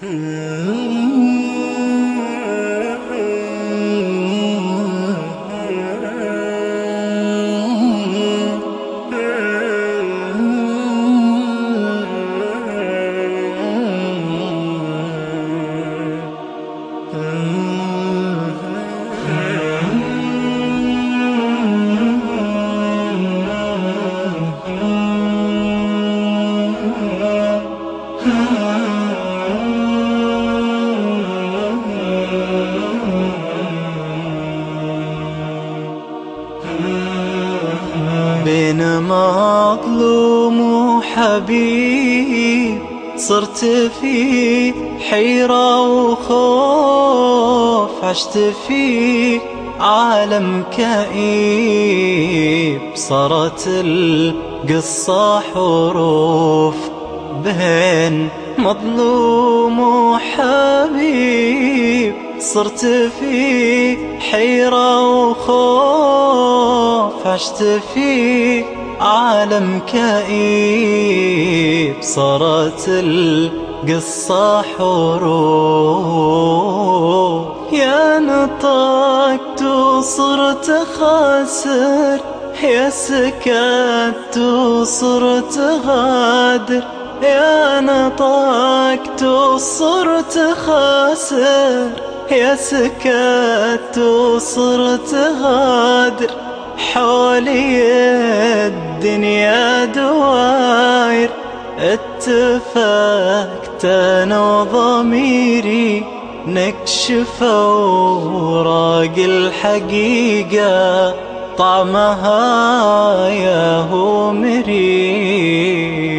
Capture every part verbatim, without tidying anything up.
بين مظلوم وحبيب صرت في حيرة وخوف، عشت في عالم كئيب، صارت القصة حروف بين مظلوم وحبيب. صرت في حيرة وخوف، عشت في عالم كئيب، صارت القصة حروف. يا نطقت وصرت خاسر، يا سكت وصرت غادر. يا نطقت وصرت خاسر، يا سكت وصرت غادر. حولي الدنيا دواير، اتفقت انا وضميري نكشف اوراق الحقيقة، طعمها يا هو مرير.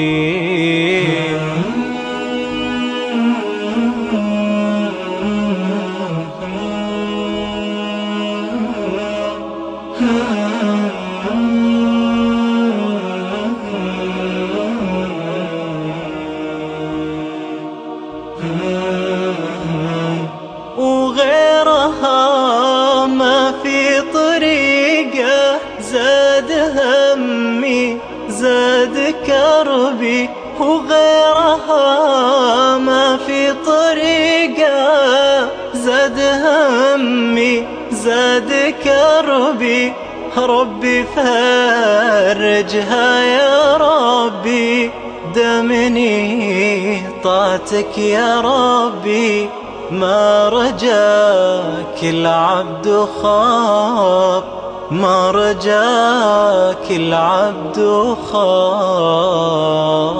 وغيرها ما في طريقة، زاد همي زاد كربي. وغيرها ما في طريقة، زاد همي زاد كربي. ربي فرجها يا ربي، دمني طاعتك يا ربي. ما رجاك العبد خاب، ما رجاك العبد خاب.